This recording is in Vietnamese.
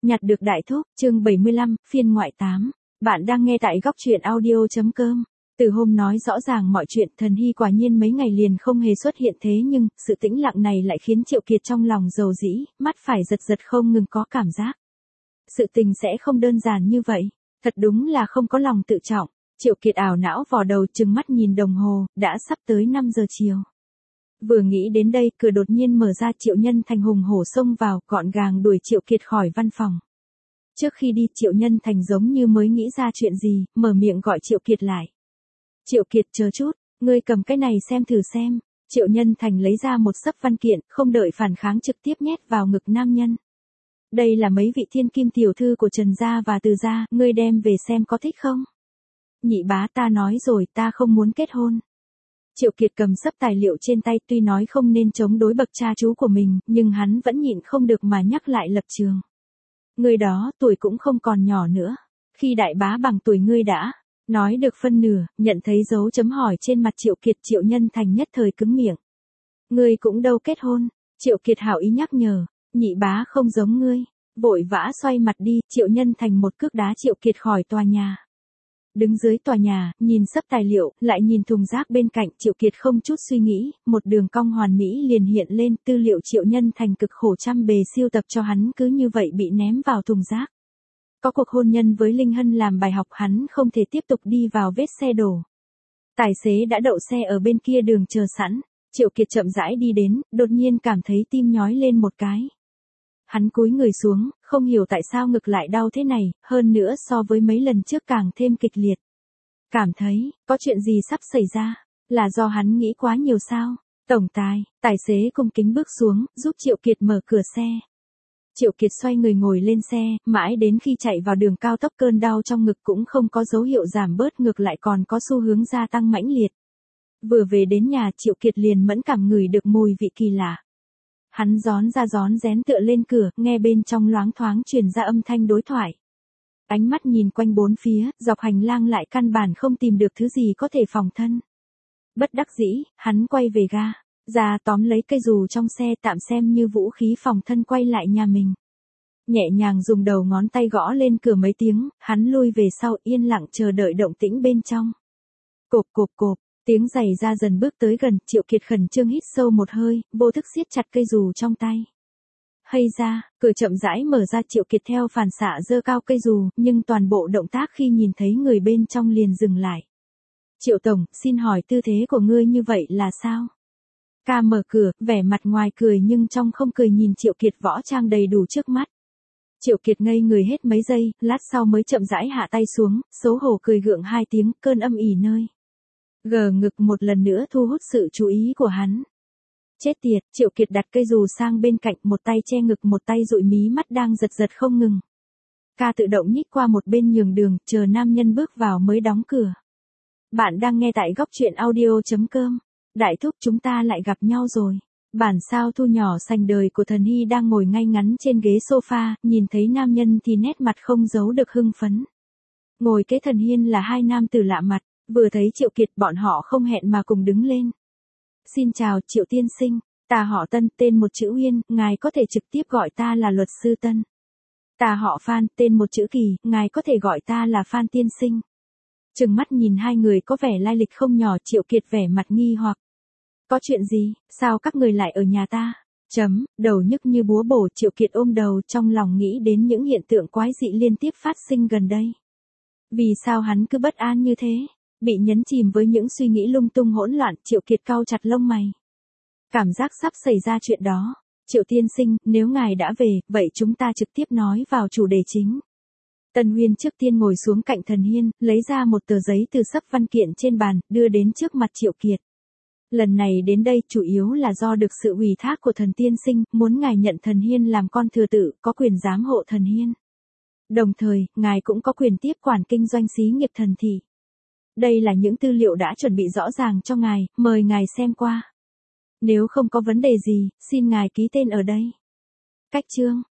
Nhặt được đại thúc, chương 75, phiên ngoại 8. Bạn đang nghe tại góc truyện audio.com. Từ hôm nói rõ ràng mọi chuyện, Thần Hy quả nhiên mấy ngày liền không hề xuất hiện, thế nhưng, sự tĩnh lặng này lại khiến Triệu Kiệt trong lòng dầu dĩ, mắt phải giật giật không ngừng có cảm giác. Sự tình sẽ không đơn giản như vậy, thật đúng là không có lòng tự trọng. Triệu Kiệt ảo não vò đầu trừng mắt nhìn đồng hồ, đã sắp tới 5 giờ chiều. Vừa nghĩ đến đây, cửa đột nhiên mở ra, Triệu Nhân Thành hùng hổ xông vào, gọn gàng đuổi Triệu Kiệt khỏi văn phòng. Trước khi đi, Triệu Nhân Thành giống như mới nghĩ ra chuyện gì, mở miệng gọi Triệu Kiệt lại. Triệu Kiệt chờ chút, ngươi cầm cái này xem thử xem. Triệu Nhân Thành lấy ra một xấp văn kiện, không đợi phản kháng trực tiếp nhét vào ngực nam nhân. Đây là mấy vị thiên kim tiểu thư của Trần gia và Từ gia, ngươi đem về xem có thích không? Nhị bá, ta nói rồi, ta không muốn kết hôn. Triệu Kiệt cầm xấp tài liệu trên tay, tuy nói không nên chống đối bậc cha chú của mình, nhưng hắn vẫn nhịn không được mà nhắc lại lập trường. Người đó, tuổi cũng không còn nhỏ nữa. Khi đại bá bằng tuổi ngươi đã nói được phân nửa, nhận thấy dấu chấm hỏi trên mặt Triệu Kiệt, Triệu Nhân Thành nhất thời cứng miệng. Ngươi cũng đâu kết hôn. Triệu Kiệt hảo ý nhắc nhở, nhị bá không giống ngươi. Vội vã xoay mặt đi, Triệu Nhân Thành một cước đá Triệu Kiệt khỏi tòa nhà. Đứng dưới tòa nhà, nhìn xấp tài liệu, lại nhìn thùng rác bên cạnh, Triệu Kiệt không chút suy nghĩ, một đường cong hoàn mỹ liền hiện lên, tư liệu Triệu Nhân Thành cực khổ chăm bề siêu tập cho hắn cứ như vậy bị ném vào thùng rác. Có cuộc hôn nhân với Linh Hân làm bài học, hắn không thể tiếp tục đi vào vết xe đổ. Tài xế đã đậu xe ở bên kia đường chờ sẵn, Triệu Kiệt chậm rãi đi đến, đột nhiên cảm thấy tim nhói lên một cái. Hắn cúi người xuống, không hiểu tại sao ngực lại đau thế này, hơn nữa so với mấy lần trước càng thêm kịch liệt. Cảm thấy, có chuyện gì sắp xảy ra, là do hắn nghĩ quá nhiều sao? Tổng tài xế cung kính bước xuống, giúp Triệu Kiệt mở cửa xe. Triệu Kiệt xoay người ngồi lên xe, mãi đến khi chạy vào đường cao tốc cơn đau trong ngực cũng không có dấu hiệu giảm bớt, ngược lại còn có xu hướng gia tăng mãnh liệt. Vừa về đến nhà, Triệu Kiệt liền mẫn cảm ngửi được mùi vị kỳ lạ. Hắn rón rén tựa lên cửa, nghe bên trong loáng thoáng truyền ra âm thanh đối thoại. Ánh mắt nhìn quanh bốn phía, dọc hành lang lại căn bản không tìm được thứ gì có thể phòng thân. Bất đắc dĩ, hắn quay về ga, ra tóm lấy cây dù trong xe, tạm xem như vũ khí phòng thân, quay lại nhà mình. Nhẹ nhàng dùng đầu ngón tay gõ lên cửa mấy tiếng, hắn lui về sau, yên lặng chờ đợi động tĩnh bên trong. Cộp cộp cộp. Tiếng giày da dần bước tới gần, Triệu Kiệt khẩn trương hít sâu một hơi, vô thức siết chặt cây dù trong tay. Hay ra, cửa chậm rãi mở ra, Triệu Kiệt theo phản xạ giơ cao cây dù, nhưng toàn bộ động tác khi nhìn thấy người bên trong liền dừng lại. Triệu tổng, xin hỏi tư thế của ngươi như vậy là sao? Ca mở cửa, vẻ mặt ngoài cười nhưng trong không cười nhìn Triệu Kiệt võ trang đầy đủ trước mắt. Triệu Kiệt ngây người hết mấy giây, lát sau mới chậm rãi hạ tay xuống, xấu hổ cười gượng hai tiếng, cơn âm ỉ nơi gờ ngực một lần nữa thu hút sự chú ý của hắn. Chết tiệt, Triệu Kiệt đặt cây dù sang bên cạnh, một tay che ngực, một tay dụi mí mắt đang giật giật không ngừng. Ca tự động nhích qua một bên nhường đường, chờ nam nhân bước vào mới đóng cửa. Bạn đang nghe tại góc truyện audio.com. Đại thúc, chúng ta lại gặp nhau rồi. Bản sao thu nhỏ sành đời của Thần Hy đang ngồi ngay ngắn trên ghế sofa, nhìn thấy nam nhân thì nét mặt không giấu được hưng phấn. Ngồi kế Thần Hiên là hai nam tử lạ mặt. Vừa thấy Triệu Kiệt, bọn họ không hẹn mà cùng đứng lên. Xin chào, Triệu tiên sinh, ta họ Tân, tên một chữ Uyên, ngài có thể trực tiếp gọi ta là luật sư Tân. Ta họ Phan, tên một chữ Kỳ, ngài có thể gọi ta là Phan tiên sinh. Trừng mắt nhìn hai người có vẻ lai lịch không nhỏ, Triệu Kiệt vẻ mặt nghi hoặc. Có chuyện gì, sao các người lại ở nhà ta? Đầu nhức như búa bổ, Triệu Kiệt ôm đầu, trong lòng nghĩ đến những hiện tượng quái dị liên tiếp phát sinh gần đây. Vì sao hắn cứ bất an như thế? Bị nhấn chìm với những suy nghĩ lung tung hỗn loạn, Triệu Kiệt cau chặt lông mày. Cảm giác sắp xảy ra chuyện đó. Triệu tiên sinh, nếu ngài đã về, vậy chúng ta trực tiếp nói vào chủ đề chính. Tân Uyên trước tiên ngồi xuống cạnh Thần Hiên, lấy ra một tờ giấy từ xấp văn kiện trên bàn, đưa đến trước mặt Triệu Kiệt. Lần này đến đây chủ yếu là do được sự ủy thác của Thần tiên sinh, muốn ngài nhận Thần Hiên làm con thừa tự, có quyền giám hộ Thần Hiên. Đồng thời, ngài cũng có quyền tiếp quản kinh doanh xí nghiệp Thần thị. Đây là những tư liệu đã chuẩn bị rõ ràng cho ngài, mời ngài xem qua. Nếu không có vấn đề gì, xin ngài ký tên ở đây. Cách chương.